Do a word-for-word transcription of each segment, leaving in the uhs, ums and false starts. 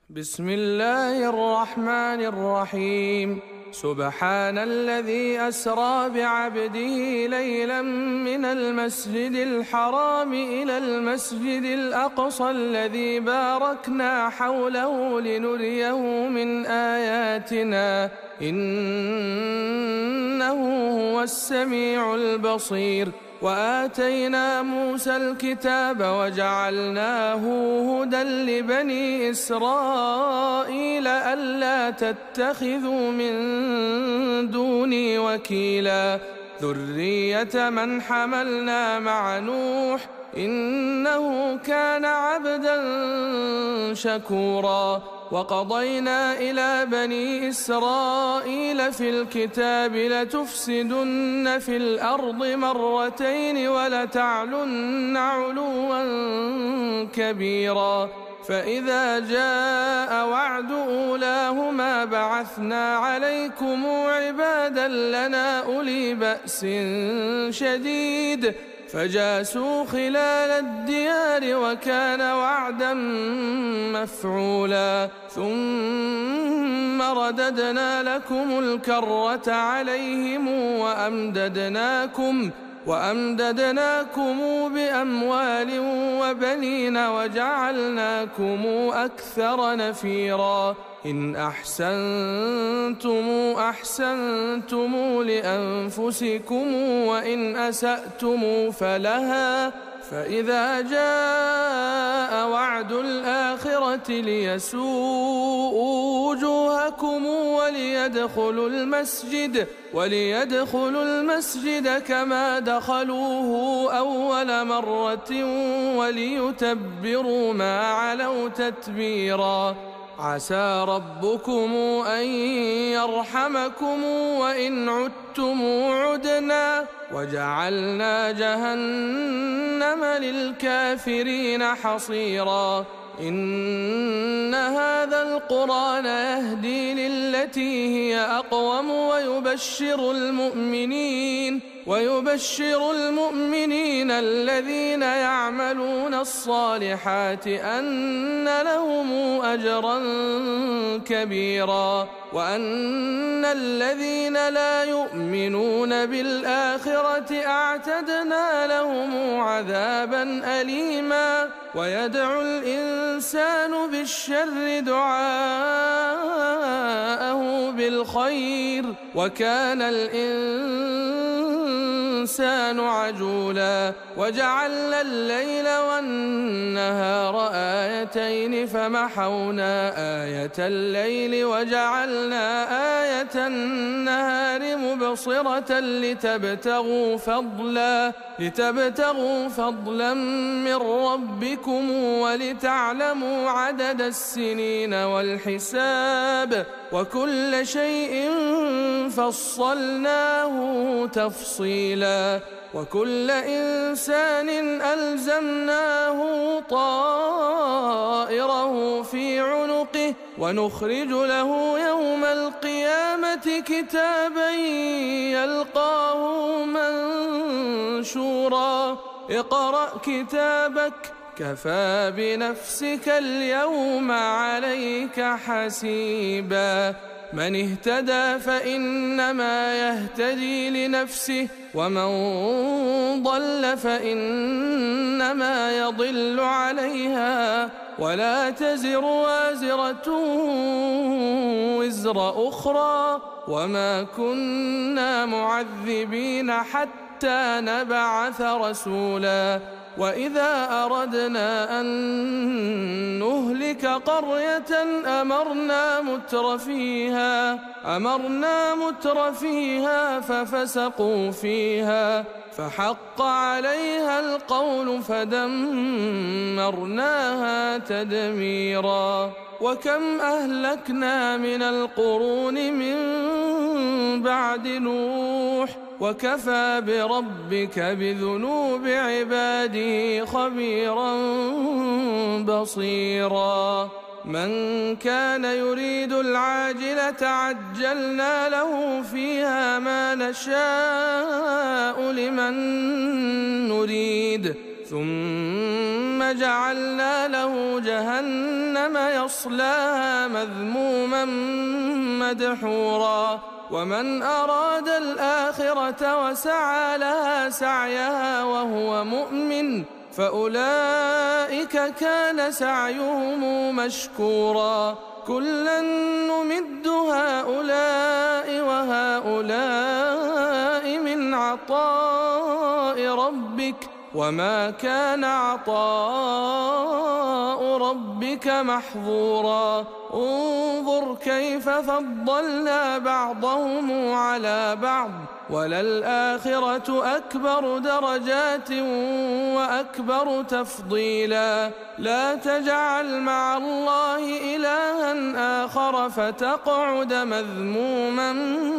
بسم الله الرحمن الرحيم. سبحان الذي أسرى بعبده ليلا من المسجد الحرام إلى المسجد الأقصى الذي باركنا حوله لنريه من آياتنا إنه هو السميع البصير. وآتينا موسى الكتاب وجعلناه هدى لبني إسرائيل ألا تتخذوا من دوني وكيلا ذرية من حملنا مع نوح إنه كان عبدا شكورا. وقضينا إلى بني إسرائيل في الكتاب لتفسدن في الأرض مرتين ولتعلن علوا كبيرا. فإذا جاء وعد أولاهما بعثنا عليكم عبادا لنا أولي بأس شديد فجاسوا خلال الديار وكان وعدا مفعولا. ثم رددنا لكم الكرة عليهم وأمددناكم وأمددناكم بأموال وبنين وجعلناكم أكثر نفيرا. إن أحسنتم أحسنتم لأنفسكم وإن أسأتم فلها. فإذا جاء وعد الآخرة ليسوءوا وجوهكم وليدخلوا المسجد وليدخلوا المسجد كما دخلوه أول مرة وليتبروا ما علوا تتبيرا. عسى ربكم أن يرحمكم وإن عدتم عدنا وجعلنا جهنم للكافرين حصيرا. إن هذا القرآن يهدي للتي هي أقوم ويبشر المؤمنين ويبشر المؤمنين الذين يعملون الصالحات أن لهم أجرا كبيرا وأن الذين لا يؤمنون بالآخرة أعتدنا لهم عذابا أليما. ويدعو الإنسان بالشر دعاءه بالخير وكان الإنسان عجولا. وجعلنا الليل والنهار آيتين فمحونا آية الليل وجعلنا آية النهار مبصرة لتبتغوا فضلا لتبتغوا فضلا من ربكم ولتعلموا عدد السنين والحساب وكل شيء فصلناه تفصيلا. وكل إنسان ألزمناه طائره في عنقه ونخرج له يوم القيامة كتابا يلقاه منشورا. اقرأ كتابك كفى بنفسك اليوم عليك حسيبا. من اهتدى فإنما يهتدي لنفسه ومن ضل فإنما يضل عليها ولا تزر وازرة وزر أخرى وما كنا معذبين حتى نبعث رسولا. وإذا أردنا أن نهلك قرية أمرنا متر فيها أمرنا متر فيها ففسقوا فيها فحق عليها القول فدمرناها تدميرا. وكم أهلكنا من القرون من بعد نوح وكفى بربك بذنوب عباده خبيرا بصيرا. من كان يريد العاجلة عجلنا له فيها ما نشاء لمن نريد ثم ثم جعلنا له جهنم يصلاها مذموما مدحورا ومن أراد الآخرة وسعى لها سعيها وهو مؤمن فأولئك كان سعيهم مشكورا كلا نمد هؤلاء وهؤلاء من عطاء ربك وما كان عطاء ربك محظورا انظر كيف فضلنا بعضهم على بعض وللآخرة أكبر درجات وأكبر تفضيلا لا تجعل مع الله إلها آخر فتقعد مذموما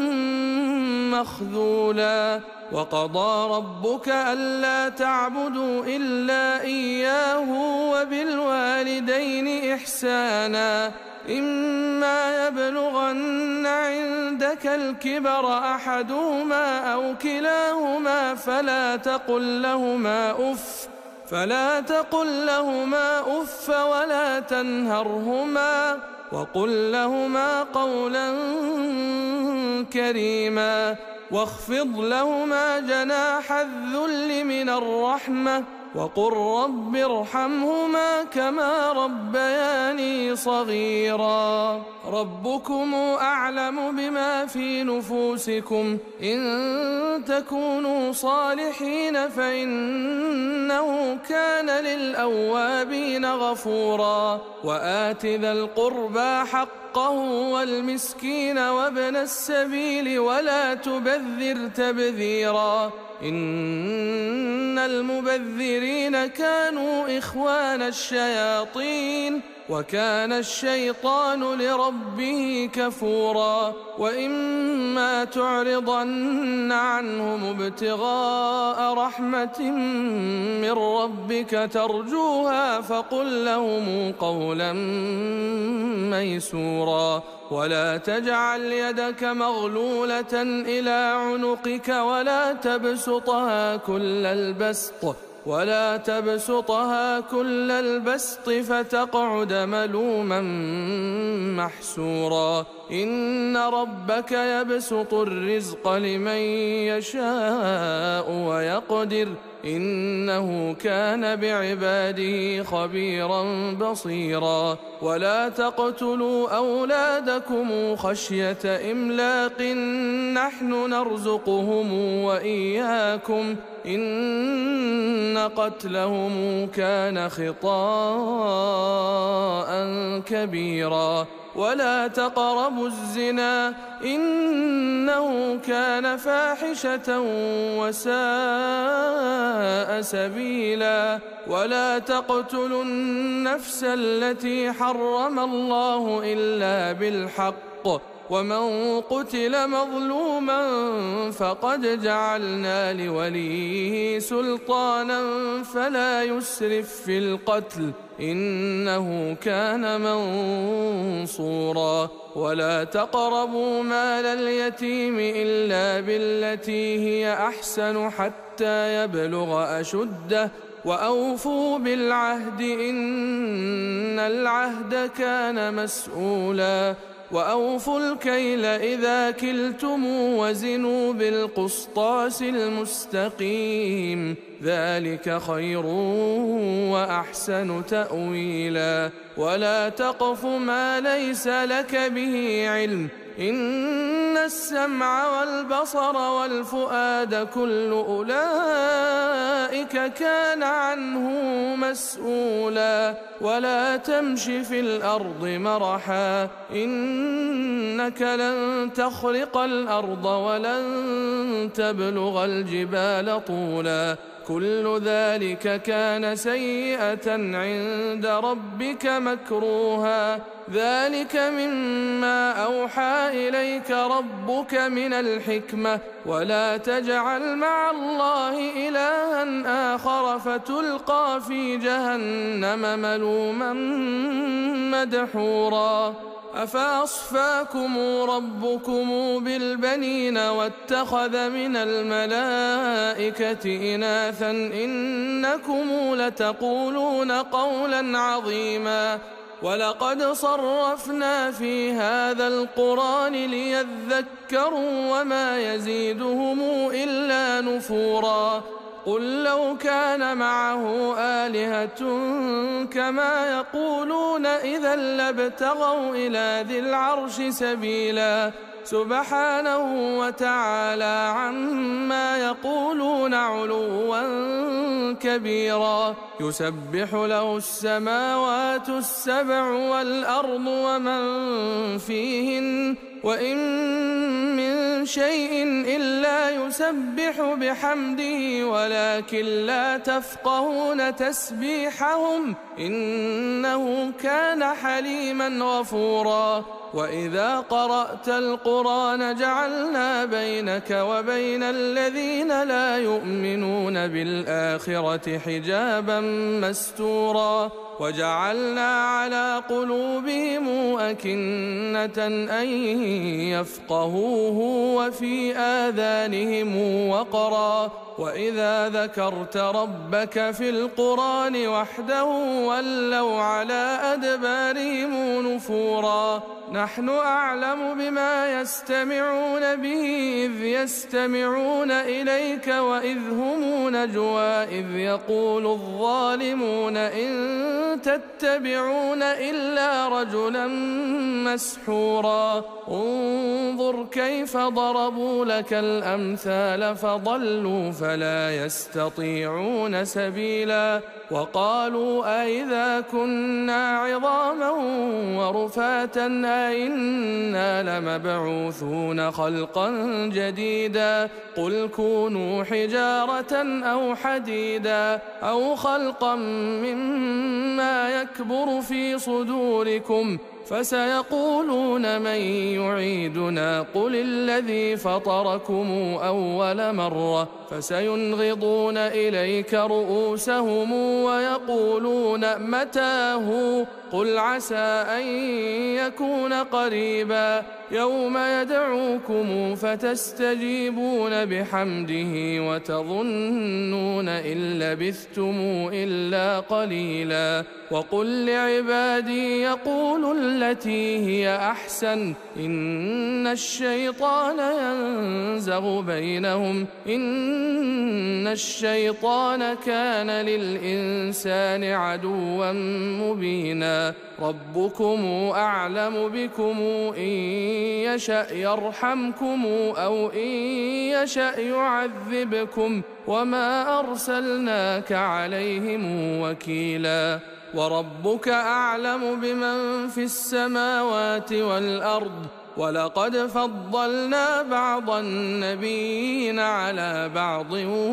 مخذولا وقضى ربك ألا تعبدوا إلا إياه وبالوالدين إحسانا إما يبلغن عندك الكبر أحدهما أو كلاهما فلا تقل لهما أف فلا تقل لهما أف ولا تنهرهما وقل لهما قولا كريما واخفض لهما جناح الذل من الرحمة وقل رب ارحمهما كما ربياني صغيرا ربكم أعلم بما في نفوسكم إن تكونوا صالحين فإنه كان للأوابين غفورا وآت ذا القربى حقه والمسكين وابن السبيل ولا تبذر تبذيرا إن المبذرين كانوا إخوان الشياطين وكان الشيطان لربه كفورا وإما تعرضن عنهم ابتغاء رحمة من ربك ترجوها فقل لهم قولا ميسورا ولا تجعل يدك مغلولة إلى عنقك ولا تبسطها كل البسط ولا تبسطها كل البسط فتقعد ملوما محسورا إن ربك يبسط الرزق لمن يشاء ويقدر إنه كان بعباده خبيرا بصيرا ولا تقتلوا أولادكم خشية إملاق نحن نرزقهم وإياكم إن قتلهم كان خطاء كبيرا ولا تقربوا الزنا إنه كان فاحشة وساء سبيلا ولا تقتلوا النفس التي حرم الله إلا بالحق ومن قتل مظلوما فقد جعلنا لوليه سلطانا فلا يسرف في القتل إنه كان منصورا ولا تقربوا مال اليتيم إلا بالتي هي أحسن حتى يبلغ أشده وأوفوا بالعهد إن العهد كان مسؤولا وأوفوا الكيل إذا كلتم وزنوا بالقسطاس المستقيم ذلك خير وأحسن تأويلا ولا تقف ما ليس لك به علم إن السمع والبصر والفؤاد كل أولئك كان عنه مسؤولا ولا تمش في الأرض مرحا إنك لن تخرق الأرض ولن تبلغ الجبال طولا كل ذلك كان سيئة عند ربك مكروها ذلك مما أوحى إليك ربك من الحكمة ولا تجعل مع الله إلها آخر فتلقى في جهنم ملوما مدحورا أفأصفاكم ربكم بالبنين واتخذ من الملائكة إناثا إنكم لتقولون قولا عظيما ولقد صرفنا في هذا القرآن ليذكروا وما يزيدهم إلا نفورا قل لو كان معه آلهة كما يقولون إذا لابتغوا إلى ذي العرش سبيلا سبحانه وتعالى عما يقولون علوا كبيرا يسبح له السماوات السبع والأرض ومن فيهن وإن من شيء إلا يسبح بحمده ولكن لا تفقهون تسبيحهم إنه كان حليما غفورا وإذا قرأت القرآن جعلنا بينك وبين الذين لا يؤمنون بالآخرة حجابا مستورا وجعلنا على قلوبهم أكنة أن يفقهوه وفي آذانهم وقرا وإذا ذكرت ربك في القرآن وحده ولوا على أدبارهم نفورا نحن أعلم بما يستمعون به إذ يستمعون إليك وإذ هم نجوى إذ يقول الظالمون إن تتبعون إلا رجلا مسحورا انظر كيف ضربوا لك الأمثال فضلوا فلا يستطيعون سبيلا وقالوا أئذا كنا عظاما ورفاتا أئنا لمبعوثون خلقا جديدا قل كونوا حجارة أو حديدا أو خلقا مما يكبر في صدوركم فسيقولون من يعيدنا قل الذي فطركم أول مرة فسينغضون إليك رؤوسهم ويقولون متاه قل عسى أن يكون قريبا يوم يدعوكم فتستجيبون بحمده وتظنون إن لبثتم إلا قليلا وقل لعبادي يقولوا التي هي أحسن إن الشيطان ينزغ بينهم إن الشيطان كان للإنسان عدوا مبينا ربكم أعلم بكم إن يشأ يرحمكم أو إن يشأ يعذبكم وما أرسلناك عليهم وكيلا وربك أعلم بمن في السماوات والأرض ولقد فضلنا بعض النبيين على بعض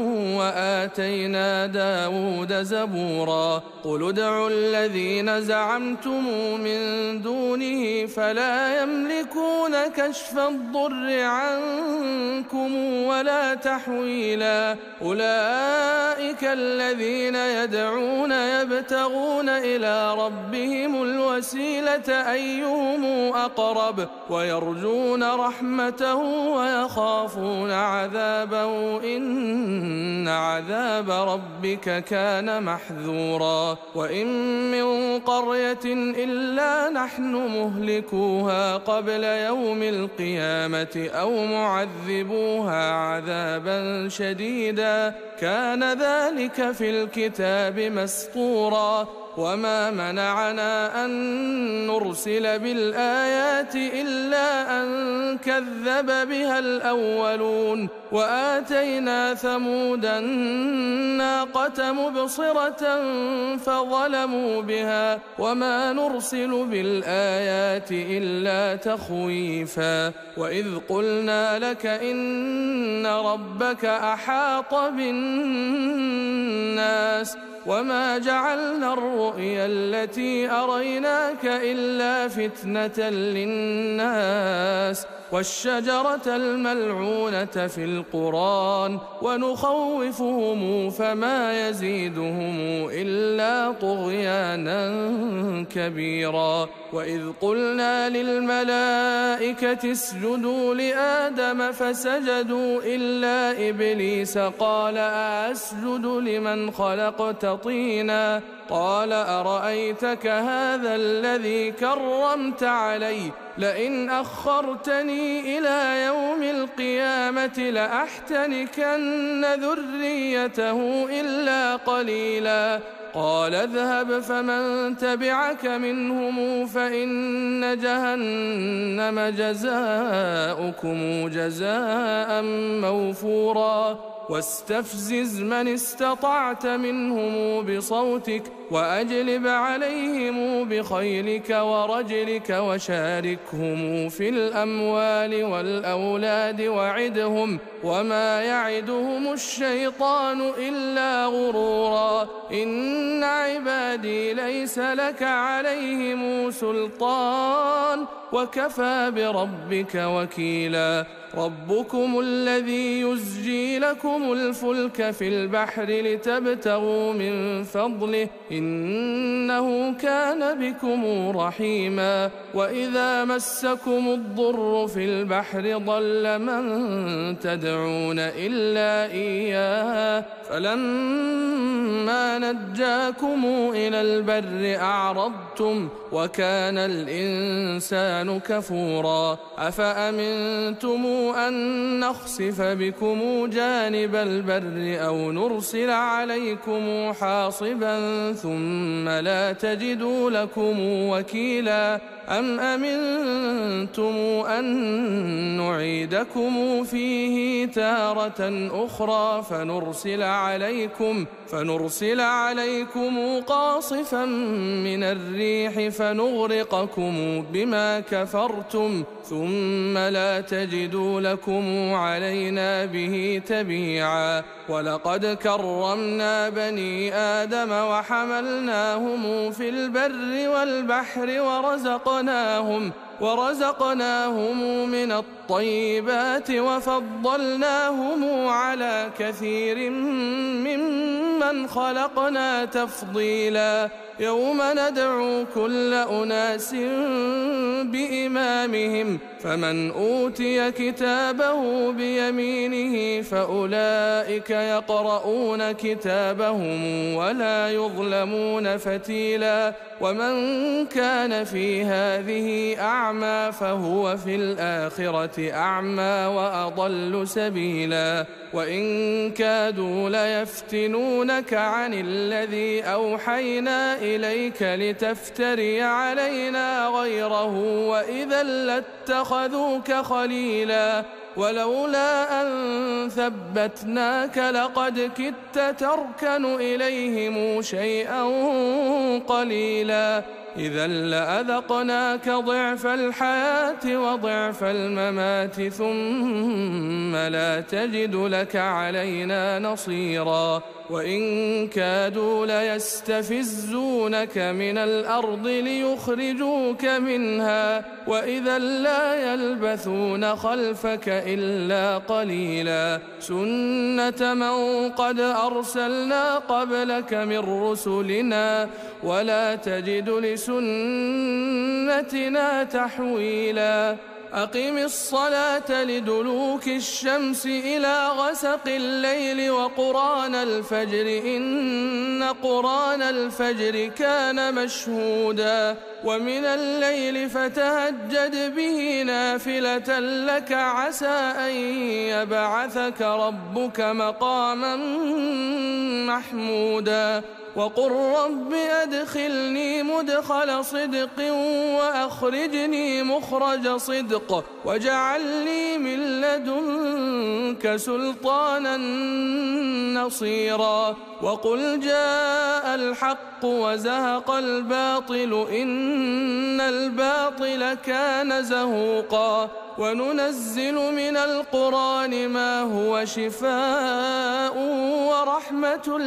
وآتينا داود زبورا قل ادعوا الذين زعمتم من دونه فلا يملكون كشف الضر عنكم ولا تحويلا أولئك الذين يدعون يبتغون إلى ربهم الوسيلة أيهم أقرب ويرجون رحمته ويخافون عذابه إن عذاب ربك كان محذورا وإن من قرية إلا نحن مهلكوها قبل يوم القيامة أو معذبوها عذابا شديدا كان ذلك في الكتاب مسطورا وما منعنا أن نرسل بالآيات إلا أن كذب بها الأولون وآتينا ثمود الناقة مبصرة فظلموا بها وما نرسل بالآيات إلا تخويفا وإذ قلنا لك إن ربك أحاط بالناس وما جعلنا الرؤيا التي أريناك إلا فتنة للناس والشجرة الملعونة في القرآن ونخوفهم فما يزيدهم إلا طغيانا كبيرا. وإذ قلنا للملائكة اسجدوا لآدم فسجدوا إلا إبليس قال أسجد لمن خلقت طينا قال أرأيتك هذا الذي كرمت علي لئن أخرتني إلى يوم القيامة لأحتنكن ذريته إلا قليلا. قال اذهب فمن تبعك منهم فإن جهنم جزاؤكم جزاء موفورا. واستفزز من استطعت منهم بصوتك وأجلب عليهم بخيلك ورجلك وشاركهم في الأموال والأولاد وعدهم وما يعدهم الشيطان إلا غرورا. إن عبادي ليس لك عليهم سلطان وكفى بربك وكيلا. ربكم الذي يزجي لكم الفلك في البحر لتبتغوا من فضله إنه كان بكم رحيما. وإذا مسكم الضر في البحر ضل من تدعون إلا إياه فلما نجاكم إلى البر أعرضتم وكان الإنسان كفورا. أفأمنتم أن نخسف بكم جانب البر أو نرسل عليكم حاصبا ثم لا تجدوا لكم وكيلا. أم أمنتم أن نعيدكم فيه تارة أخرى فنرسل عليكم فنرسل عليكم قاصفا من الريح فنغرقكم بما كفرتم ثم لا تجدوا لكم علينا به تبيعا. ولقد كرمنا بني آدم وحملناهم في البر والبحر ورزقناهم ورزقناهم من الطيبات وفضلناهم على كثير ممن خلقنا تفضيلا. يوم ندعو كل أناس بإمامهم فمن أوتي كتابه بيمينه فأولئك يقرؤون كتابهم ولا يظلمون فتيلا. ومن كان في هذه أعمى فهو في الآخرة أعمى وأضل سبيلا. وإن كادوا ليفتنونك عن الذي أوحينا إليك لتفتري علينا غيره وإذا لاتخذوك خليلا. ولولا أن ثبتناك لقد كدت تركن إليهم شيئا قليلا. إذا لأذقناك ضعف الحياة وضعف الممات ثم لا تجد لك علينا نصيرا. وإن كادوا ليستفزونك من الأرض ليخرجوك منها وإذا لا يلبثون خلفك إلا قليلا. سنة من قد أرسلنا قبلك من رسلنا ولا تجد لسنتنا تحويلا. أقم الصلاة لدلوك الشمس إلى غسق الليل وقرآن الفجر إن قرآن الفجر كان مشهودا. ومن الليل فتهجد به نافلة لك عسى أن يبعثك ربك مقاما محمودا. وقل رب أدخلني مدخل صدق وأخرجني مخرج صدق واجعل لي من لدنك سلطانا نصيرا. وقل جاء الحق وزهق الباطل إن الباطل كان زهوقا. وننزل من القرآن ما هو شفاء ورحمة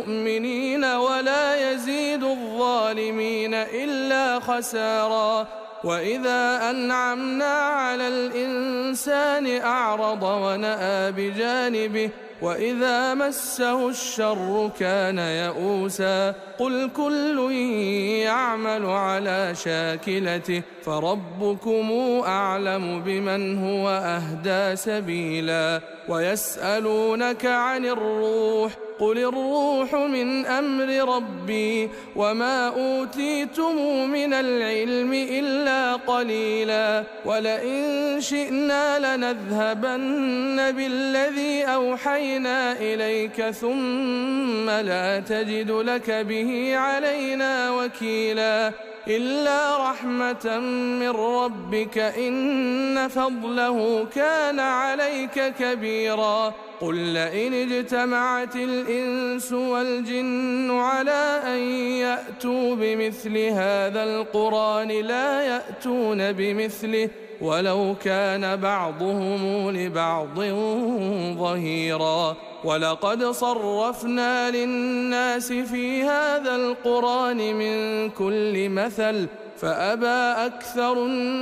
للمؤمنين ولا يزيد الظالمين إلا خسارا. وإذا أنعمنا على الإنسان أعرض ونأى بجانبه وإذا مسه الشر كان يئوسا قل كل يعمل على شاكلته فربكم أعلم بمن هو أهدى سبيلا ويسألونك عن الروح قل الروح من أمر ربي وما أوتيتم من العلم إلا قليلا ولئن شئنا لنذهبن بالذي أوحينا إليك ثم لا تجد لك به علينا وكيلا إلا رحمة من ربك إن فضله كان عليك كبيرا قل لئن اجتمعت الإنس والجن على أن يأتوا بمثل هذا القرآن لا يأتون بمثله ولو كان بعضهم لبعض ظهيرا ولقد صرفنا للناس في هذا القرآن من كل مثل فأبى أكثر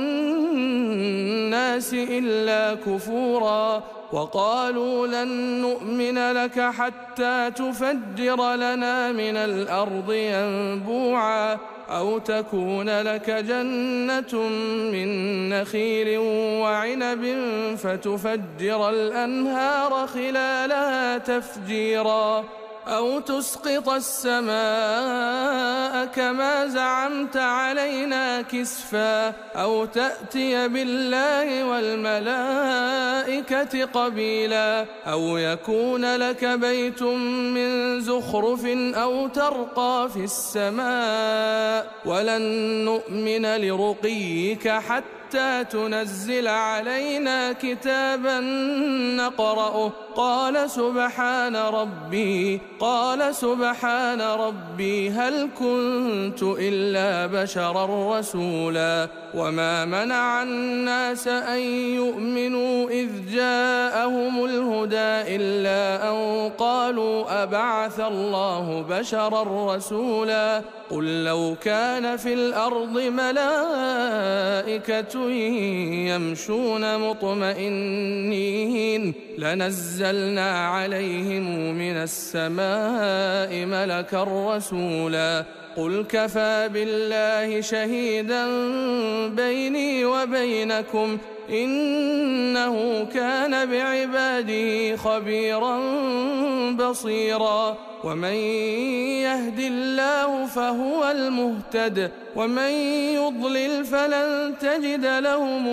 الناس إلا كفورا وقالوا لن نؤمن لك حتى تفجر لنا من الأرض ينبوعا أو تكون لك جنة من نخيل وعنب فتفجر الأنهار خلالها تفجيرا أو تسقط السماء كما زعمت علينا كسفا أو تأتي بالله والملائكة قبيلا أو يكون لك بيت من زخرف أو ترقى في السماء ولن نؤمن لرقيك حتى حتى تنزل علينا كتابا نقرأه قال سبحان ربي قال سبحان ربي هل كنت إلا بشرا رسولا وما منع الناس أن يؤمنوا إذ جاءهم الهدى إلا أن قالوا أبعث الله بشرا رسولا قل لو كان في الأرض ملائكة يمشون مطمئنين لنزلنا عليهم من السماء ملكا رسولا قل كفى بالله شهيدا بيني وبينكم إنه كان بعباده خبيرا بصيرا ومن يهد الله فهو المهتد ومن يضلل فلن تجد لهم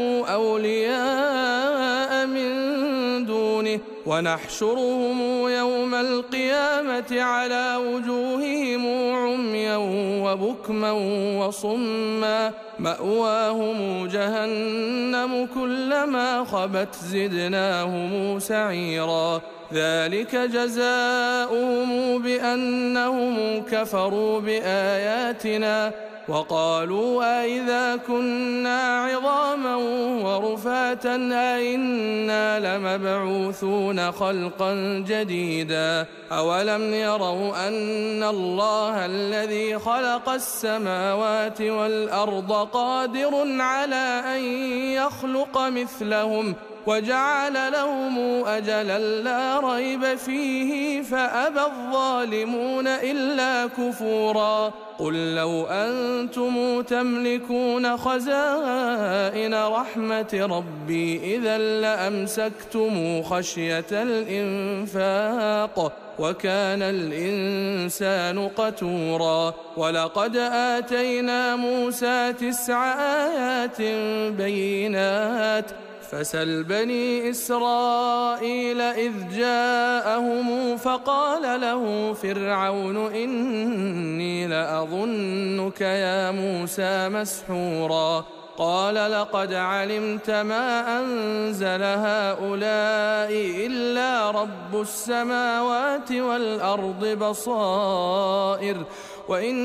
أولياء من دونه ونحشرهم يوم القيامة على وجوههم عميا وبكما وصما مأواهم جهنم كلما خبت زدناهم سعيرا ذلك جزاؤهم بأنهم كفروا بآياتنا وقالوا أئذا كنا عظاما ورفاتا أئنا لمبعوثون خلقا جديدا أولم يروا أن الله الذي خلق السماوات والأرض قادر على أن يخلق مثلهم وجعل لهم أجلا لا ريب فيه فأبى الظالمون إلا كفورا قل لو أنتم تملكون خزائن رحمة ربي إذا لأمسكتم خشية الإنفاق وكان الإنسان قتورا ولقد آتينا موسى تسع آيات بينات فسل بني إسرائيل إذ جاءهم فقال له فرعون إني لأظنك يا موسى مسحورا قال لقد علمت ما أنزل هؤلاء إلا رب السماوات والأرض بصائر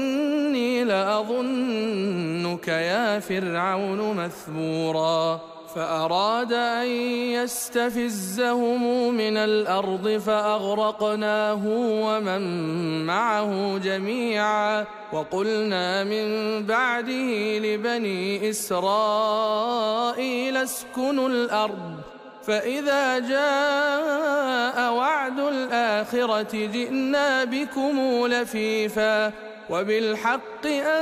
وإني لأظنك يا فرعون مثبورا فأراد أن يستفزهم من الأرض فأغرقناه ومن معه جميعا وقلنا من بعده لبني إسرائيل اسكنوا الأرض فإذا جاء وعد الآخرة جئنا بكم لفيفا وبالحق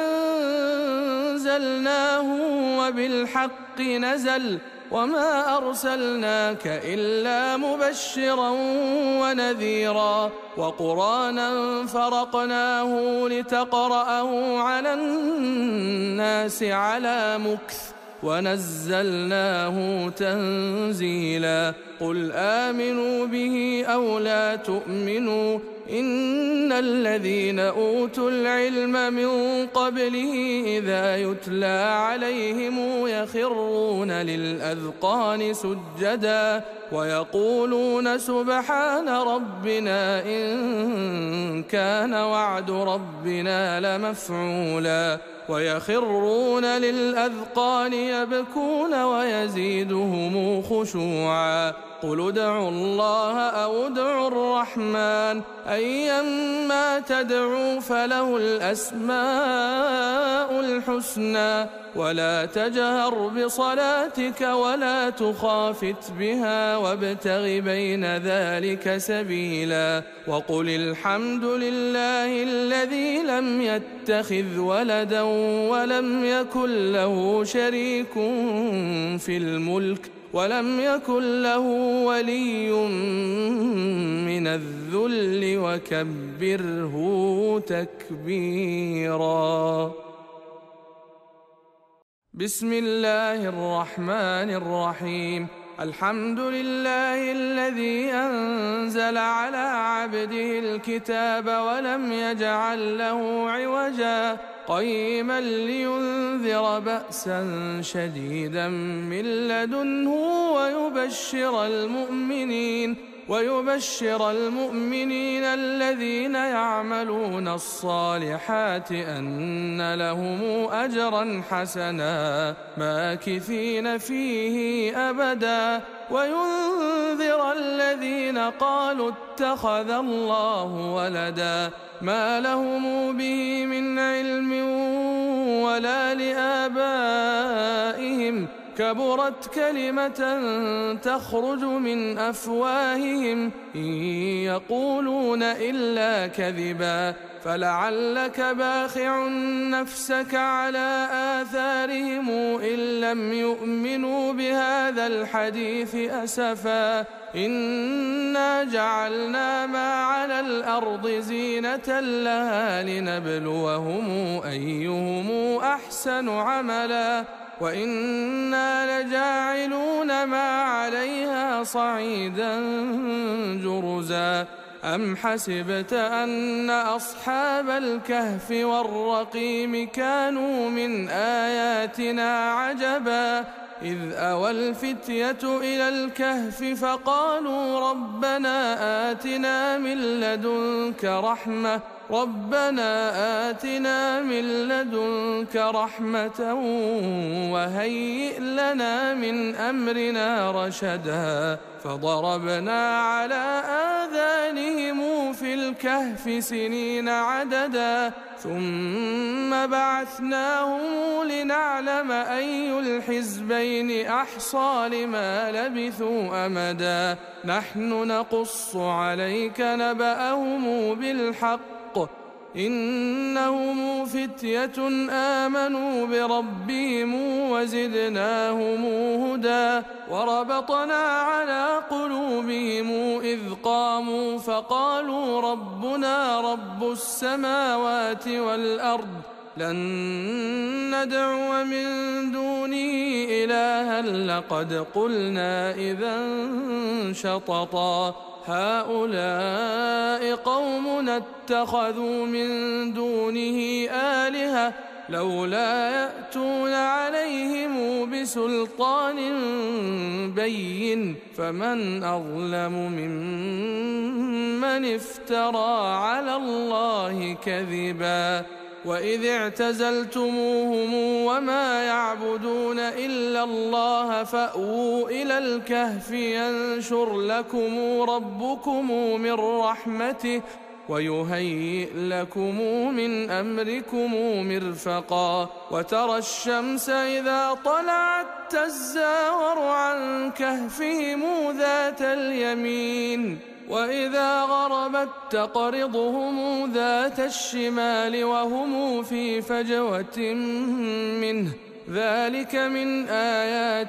أنزلناه وبالحق نزل وما أرسلناك إلا مبشرا ونذيرا وقرآنا فرقناه لتقرأه على الناس على مكث ونزلناه تنزيلا قل آمنوا به أو لا تؤمنوا إن الذين أوتوا العلم من قبله إذا يتلى عليهم يخرون للأذقان سجدا ويقولون سبحان ربنا إن كان وعد ربنا لمفعولا ويخرون للأذقان يبكون ويزيدهم خشوعا قل ادعوا الله أو ادعوا الرحمن أيما تدعوا فله الأسماء الحسنى ولا تجهر بصلاتك ولا تخافت بها وابتغ بين ذلك سبيلا وقل الحمد لله الذي لم يتخذ ولدا ولم يكن له شريك في الملك ولم يكن له ولي من الذل وكبره تكبيرا. بسم الله الرحمن الرحيم. الحمد لله الذي أنزل على عبده الكتاب ولم يجعل له عوجا قيما لينذر بأسا شديدا من لدنه ويبشر المؤمنين ويبشر المؤمنين الذين يعملون الصالحات أن لهم أجرا حسنا ماكثين فيه أبدا وينذر الذين قالوا اتخذ الله ولدا ما لهم به من علم ولا لآبائهم كبرت كلمة تخرج من أفواههم إن يقولون إلا كذبا فلعلك باخع نفسك على آثارهم إن لم يؤمنوا بهذا الحديث أسفا إنا جعلنا ما على الأرض زينة لها لنبلوهم أيهم أحسن عملا وإنا لجاعلون ما عليها صعيدا جرزا أم حسبت أن أصحاب الكهف والرقيم كانوا من آياتنا عجبا إذ أوى الفتية إلى الكهف فقالوا ربنا آتنا من لدنك رحمة ربنا آتنا من لدنك رحمة وهيئ لنا من أمرنا رشدا فضربنا على آذانهم في الكهف سنين عددا ثم بعثناهم لنعلم أي الحزبين أحصى لما لبثوا أمدا نحن نقص عليك نبأهم بالحق إنهم فتية آمنوا بربهم وزدناهم هدى وربطنا على قلوبهم إذ قاموا فقالوا ربنا رب السماوات والأرض لن ندعو من دونه إلها لقد قلنا إذا شططا هؤلاء قومنا اتخذوا من دونه آلهة لولا يأتون عليهم بسلطان بين فمن أظلم ممن افترى على الله كذبا وإذ اعتزلتموهم وما يعبدون إلا الله فأووا إلى الكهف ينشر لكم ربكم من رحمته ويهيئ لكم من أمركم مرفقا وترى الشمس إذا طلعت تزاور عن كهفهم ذات اليمين وإذا غربت تقرضهم ذات الشمال وهم في فجوة منه ذلك من آيات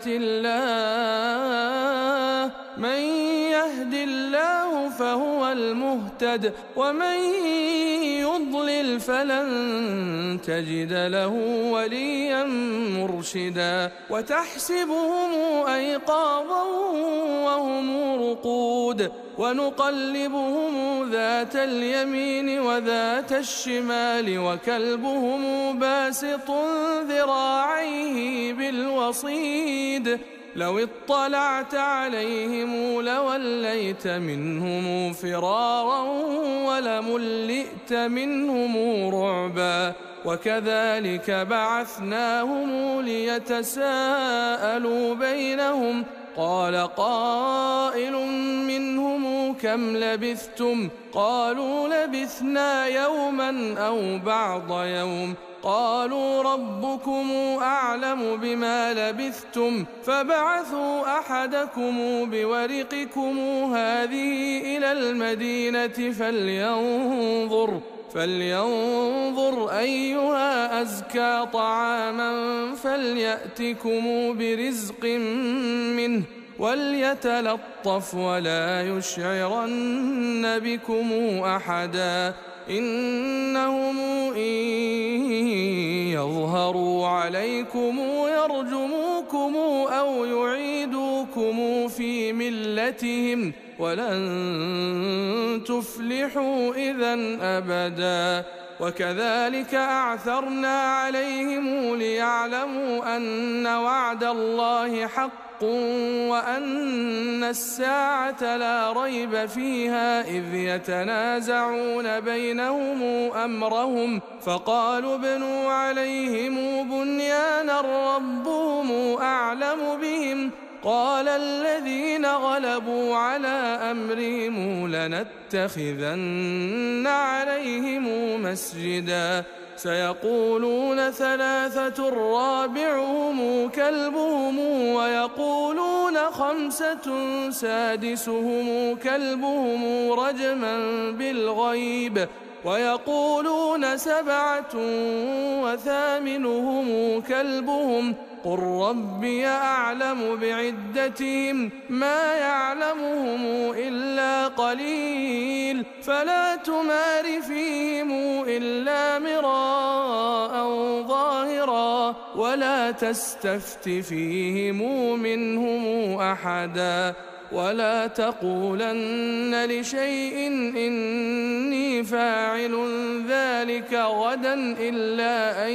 الله من يهد الله فهو المهتد ومن يضلل فلن تجد له وليا مرشدا وتحسبهم أيقاظا وهم رقود ونقلبهم ذات اليمين وذات الشمال وكلبهم باسط ذراعيه بالوصيد لو اطلعت عليهم لوليت منهم فرارا ولملئت منهم رعبا وكذلك بعثناهم ليتساءلوا بينهم قال قائل منهم كم لبثتم قالوا لبثنا يوما أو بعض يوم قالوا ربكم أعلم بما لبثتم فبعثوا أحدكم بورقكم هذه إلى المدينة فلينظر فلينظر أيها أزكى طعاما فليأتكم برزق منه وليتلطف ولا يشعرن بكم أحدا إنهم إن يظهروا عليكم يرجموكم أو يعيدوكم في ملتهم ولن تفلحوا إذن أبدا وكذلك أعثرنا عليهم ليعلموا أن وعد الله حق وأن الساعة لا ريب فيها إذ يتنازعون بينهم أمرهم فقالوا ابنوا عليهم بنيانا ربهم أعلم بهم قال الذين غلبوا على أمرهم لنتخذن عليهم مسجدا سيقولون ثلاثة رابعهم كلبهم ويقولون خمسة سادسهم كلبهم رجما بالغيب ويقولون سبعة وثامنهم كلبهم قل ربي أعلم بعدتهم ما يعلمهم إلا قليل فلا تمار فيهم إلا مراء ظاهرا ولا تستفت فيهم منهم أحدا ولا تقولن لشيء إني فاعل ذلك غدا إلا أن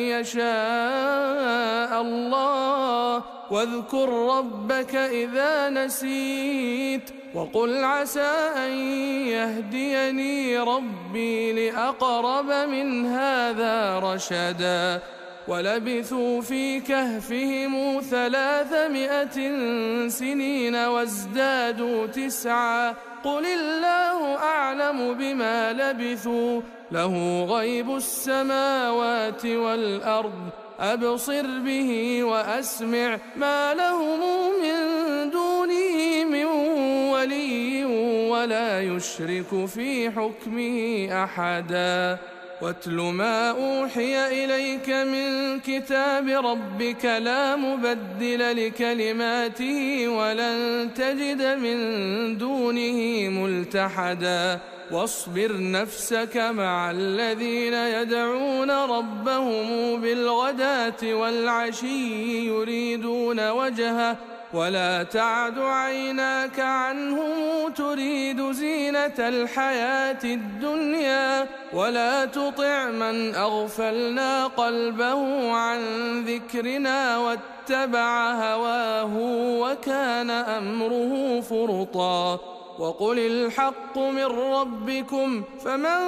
يشاء الله واذكر ربك إذا نسيت وقل عسى أن يهديني ربي لأقرب من هذا رشدا ولبثوا في كهفهم ثلاثمائة سنين وازدادوا تسعا قل الله أعلم بما لبثوا له غيب السماوات والأرض أبصر به وأسمع ما لهم من دونه من ولي ولا يشرك في حكمه أحدا واتل ما أوحي إليك من كتاب ربك لا مبدل لكلماته ولن تجد من دونه ملتحدا واصبر نفسك مع الذين يدعون ربهم بالغداة والعشي يريدون وجهه ولا تعد عيناك عنهم تريد زينة الحياة الدنيا ولا تطع من أغفلنا قلبه عن ذكرنا واتبع هواه وكان أمره فرطا وقل الحق من ربكم فمن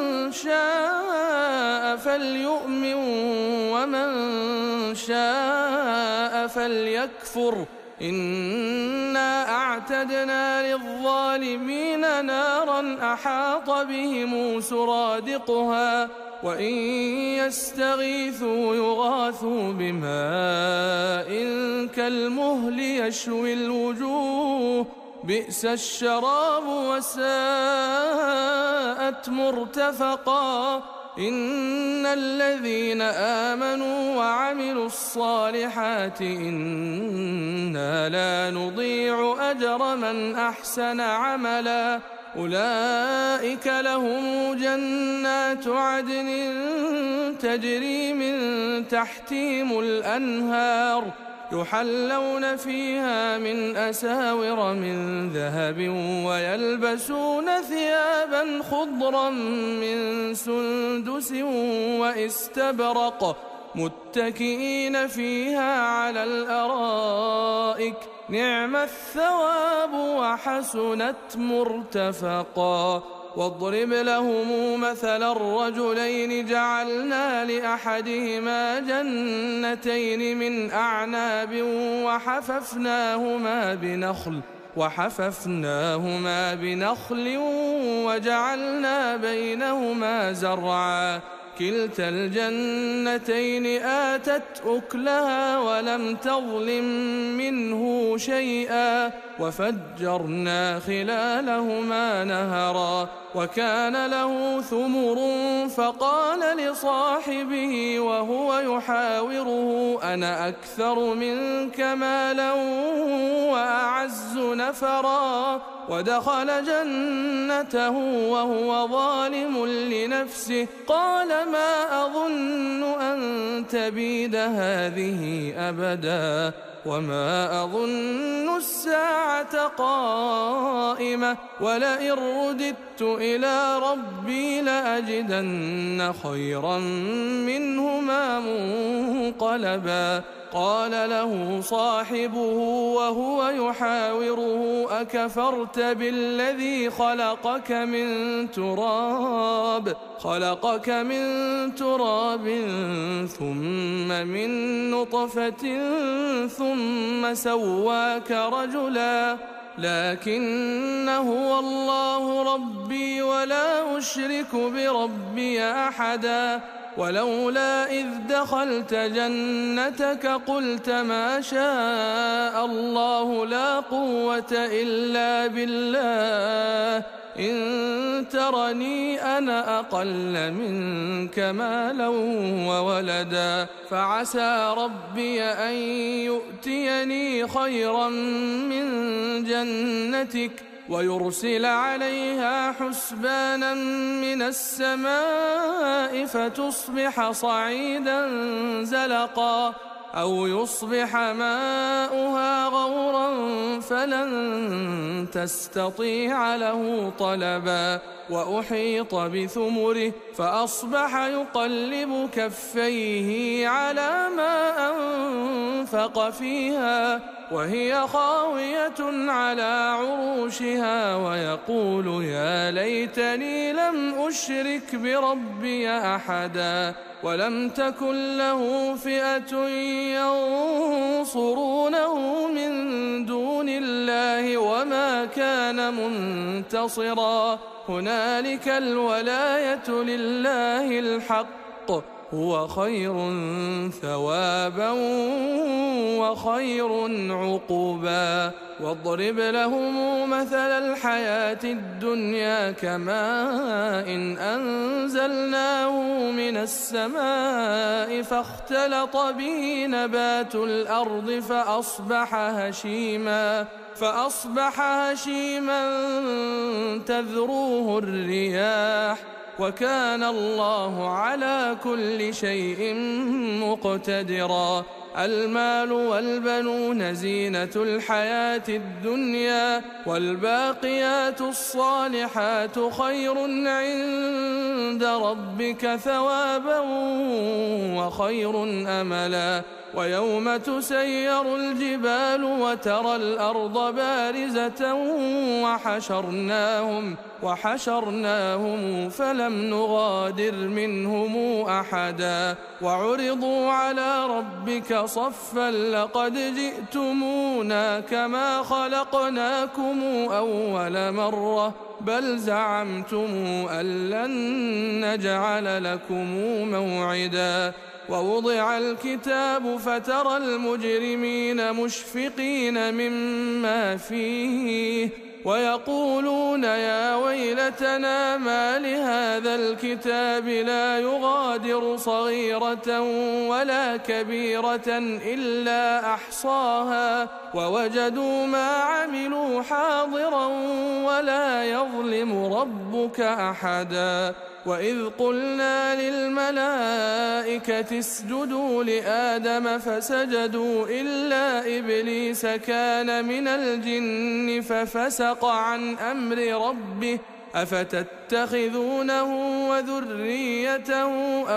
شاء فليؤمن ومن شاء فليكفر إنا أعتدنا للظالمين نارا أحاط بهم سرادقها وإن يستغيثوا يغاثوا بماء كالمهل يشوي الوجوه بئس الشراب وساءت مرتفقا إن الذين آمنوا وعملوا الصالحات إنا لا نضيع أجر من أحسن عملا أولئك لهم جنات عدن تجري من تحتهم الأنهار يحلون فيها من أساور من ذهب ويلبسون ثيابا خضرا من سندس واستبرق متكئين فيها على الأرائك نعم الثواب وحسنت مرتفقا واضرب لهم مثل الرجلين جعلنا لأحدهما جنتين من أعناب وحففناهما بنخل وحففناهما بنخل وجعلنا بينهما زرعا كلتا الجنتين آتت أكلها ولم تظلم منه شيئا وفجرنا خلالهما نهرا وكان له ثمر فقال لصاحبه وهو يحاوره أنا أكثر منك مالا وأعز نفرا ودخل جنته وهو ظالم لنفسه قال ما أظن أن تبيد هذه أبدا وما أظن الساعة قائمة ولئن رددت إلى ربي لأجدن خيرا منهما منقلبا قال له صاحبه وهو يحاوره أكفرت بالذي خلقك من تراب خلقك من تراب ثم من نطفة ثم سواك رجلا لكن هو الله ربي ولا أشرك بربي أحدا ولولا إذ دخلت جنتك قلت ما شاء الله لا قوة إلا بالله إن ترني أنا أقل منك مالا وولدا فعسى ربي أن يؤتيني خيرا من جنتك ويرسل عليها حسبانا من السماء فتصبح صعيدا زلقا أو يصبح ماؤها غورا فلن تستطيع له طلبا وأحيط بثمره فأصبح يقلب كفيه على ما أنفق فيها وهي خاوية على عروشها ويقول يا ليتني لم أشرك بربي أحدا ولم تكن له فئة ينصرونه من دون الله وما كان منتصرا هنالك الولاية لله الحق هو خير ثوابا وخير عقبا واضرب لهم مثل الحياة الدنيا كماء إن أنزلناه من السماء فاختلط به نبات الأرض فأصبح هشيما فأصبح هشيما تذروه الرياح وكان الله على كل شيء مقتدرا المال والبنون زينة الحياة الدنيا والباقيات الصالحات خير عند ربك ثوابا وخير أملا ويوم تسير الجبال وترى الأرض بارزة وحشرناهم وحشرناهم فلم نغادر منهم أحدا وعرضوا على ربك صفا لقد جئتمونا كما خلقناكم أول مرة بل زعمتم أن لن نجعل لكم موعدا ووضع الكتاب فترى المجرمين مشفقين مما فيه ويقولون يا ويلتنا ما لهذا الكتاب لا يغادر صغيرة ولا كبيرة إلا أحصاها ووجدوا ما عملوا حاضرا ولا يظلم ربك أحدا وإذ قلنا للملائكة اسجدوا لآدم فسجدوا إلا إبليس كان من الجن ففسق عن أمر ربه أفتتخذونه وذريته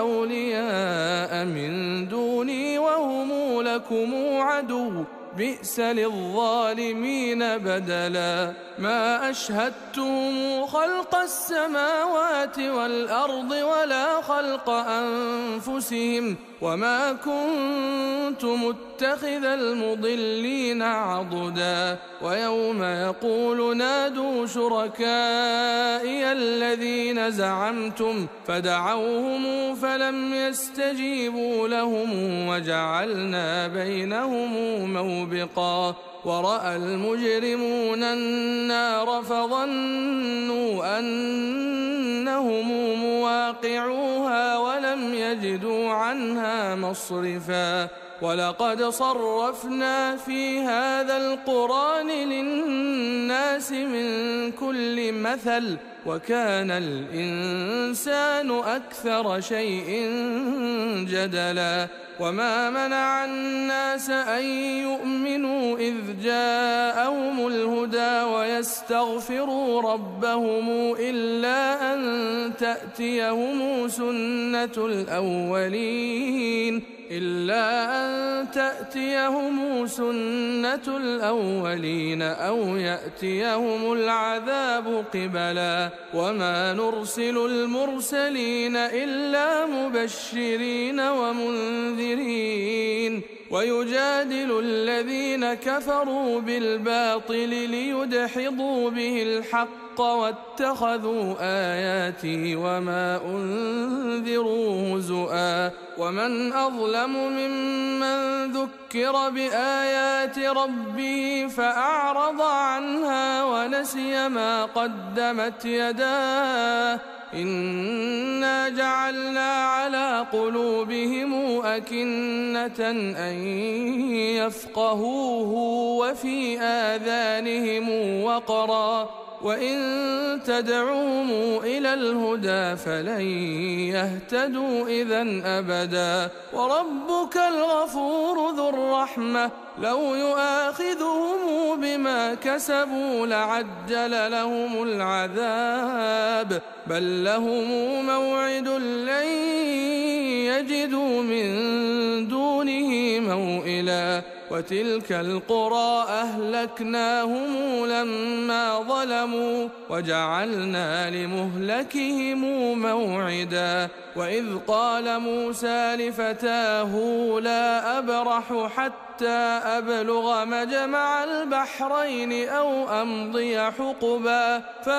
أولياء من دوني وهم لكم عدو بئس للظالمين بدلا ما أشهدتهم خلق السماوات والأرض ولا خلق أنفسهم وما كنت متخذ المضلين عضدا ويوم يقول نادوا شركائي الذين زعمتم فدعوهم فلم يستجيبوا لهم وجعلنا بينهم موبقا ورأى المجرمون النار فظنوا أنهم مواقعوها ولم يجدوا عنها مصرفا ولقد صرفنا في هذا القرآن للناس من كل مثل وكان الإنسان أكثر شيء جدلا وما منع الناس أن يؤمنوا إذ جاءهم الهدى ويستغفروا ربهم إلا أن تأتيهم سنة الأولين إلا أن تأتيهم سنة الأولين أو يأتيهم العذاب قبلا وما نرسل المرسلين إلا مبشرين ومنذرين ويجادل الذين كفروا بالباطل ليدحضوا به الحق واتخذوا آياتي وما أنذروا هزؤا ومن أظلم ممن ذكر بآيات ربه فأعرض عنها ونسي ما قدمت يداه إنا جعلنا على قلوبهم أكنة أن يفقهوه وفي آذانهم وقرا وإن تدعوهم إلى الهدى فلن يهتدوا إذن أبدا وربك الغفور ذو الرحمة لو يؤاخذهم بما كسبوا لعجل لهم العذاب بل لهم موعد لن يجدوا من دونه موئلا وتلك القرى أهلكناهم لما ظلموا وجعلنا لمهلكهم موعدا وإذ قال موسى لفتاه لا أبرح حتى أبلغ مجمع البحرين أو أمضي حقبا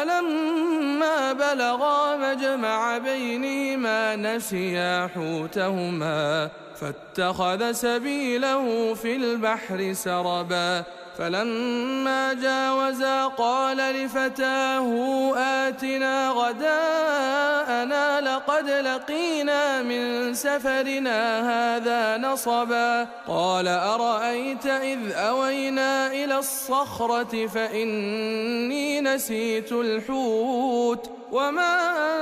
فلما بلغا مجمع بينهما نسيا حوتهما فاتخذ سبيله في البحر سربا فلما جاوزا قال لفتاه آتنا غداءنا لقد لقينا من سفرنا هذا نصبا قال أرأيت إذ أوينا إلى الصخرة فإني نسيت الحوت وما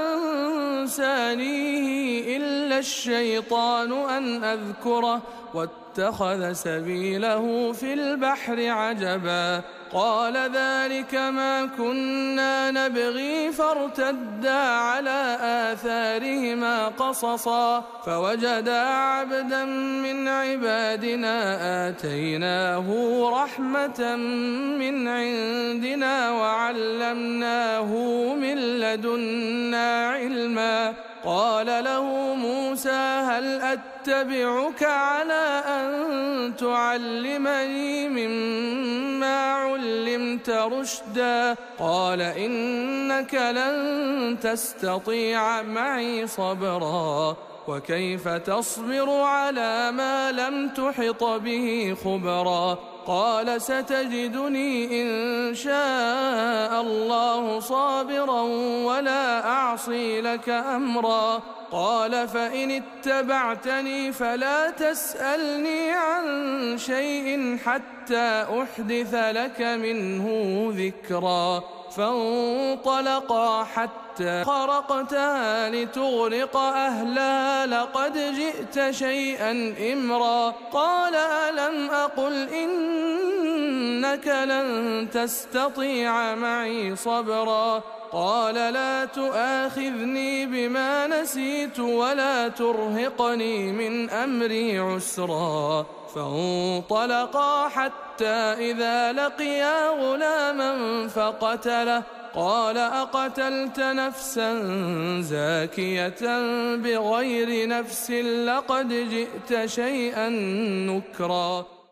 أنسانيه إلا الشيطان أن أذكره واتخذ سبيله في البحر عجبا قال ذلك ما كنا نبغي فارتدا على آثارهما قصصا فوجدا عبدا من عبادنا آتيناه رحمة من عندنا وعلمناه من لدنا علما قال له موسى هل أتبعك على أن تعلمني مما علمت رشدا قال إنك لن تستطيع معي صبرا وكيف تصبر على ما لم تحط به خبرا قال ستجدني إن شاء الله صابرا ولا أعصي لك أمرا قال فإن اتبعتني فلا تسألني عن شيء حتى أحدث لك منه ذكرا فانطلقا حتى خرقتها لتغرق أهلها لقد جئت شيئا إمرا قال ألم أقل إنك لن تستطيع معي صبرا قال لا تؤاخذني بما نسيت ولا ترهقني من أمري عسرا فانطلقا حتى إذا لقيا غلاما فقتله قال أقتلت نفسا زاكية بغير نفس لقد جئت شيئا نكرا